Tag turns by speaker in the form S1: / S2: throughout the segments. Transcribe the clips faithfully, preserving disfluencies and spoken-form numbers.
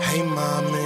S1: Hey, mommy.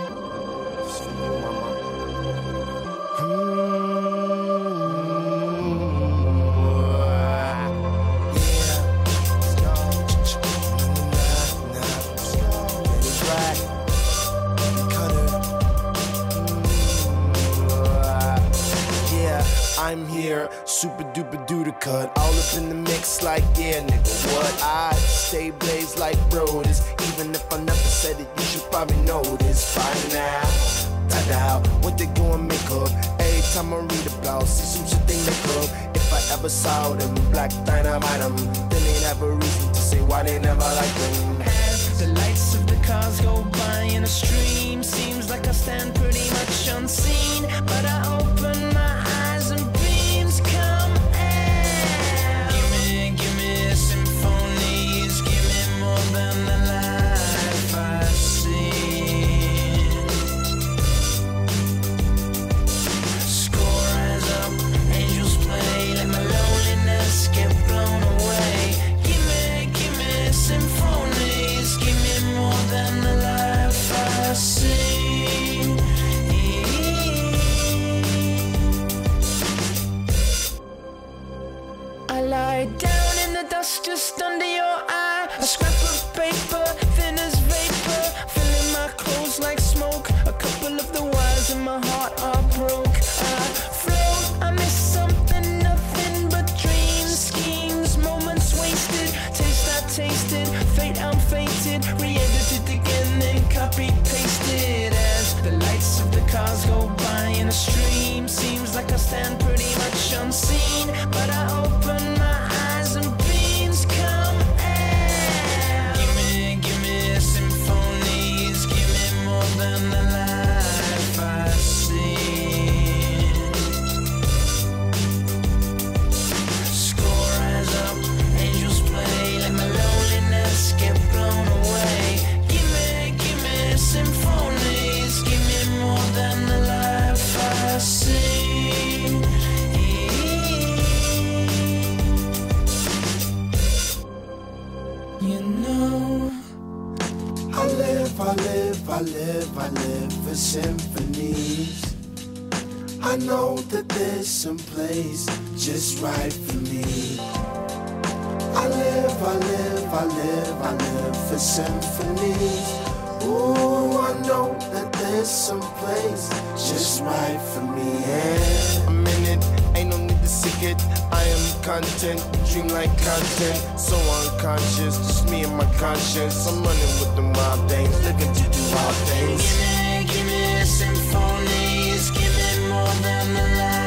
S1: I'm here, super duper duper cut, all up in the mix like, yeah, nigga, what? I stay blazed like Brodus, even if I never said it, you should probably know this by now. Ta-da, what they gonna make up? Every time I read about, see some shit they make up. If I ever saw them, black dynamite them, then they'd have a reason to say why they never like them.
S2: As the lights of the cars go by in a stream, seems like I stand pretty much unseen, but I open my eyes and beams come out. Give me, give me symphonies, give me more than the life I've seen. Score rise up, angels play, let my loneliness get blown away. Give me, give me symphonies, give me more than the life I've seen. I lie down in the dust just under your eye, a scrap of paper, thin as vapor, filling my clothes like smoke. A couple of the wires in my heart are broke. I float, I miss something, nothing but dreams, schemes, moments wasted, taste I tasted, fate I'm fated, re-edited again, then copy pasted. As the lights of the cars go by in a stream, seems like I stand pretty much unseen, but I open my eyes and beams come out. Give me, give me symphonies, give me more than the life I've seen. Score rise up, angels play, let my loneliness get blown away. Give me, give me symphonies, give me more than the life I've seen. You know,
S1: I live, I live, I live, I live for symphonies. I know that there's some place just right for me. I live, I live, I live, I live for symphonies. Ooh, I know that there's some place just right for me. Yeah, I'm in it, ain't no need to seek it. I am content, dream like content, so unconscious, just me and my conscience. I'm running with the wild things, looking to do wild things.
S2: give me, give me symphonies, give me more than the life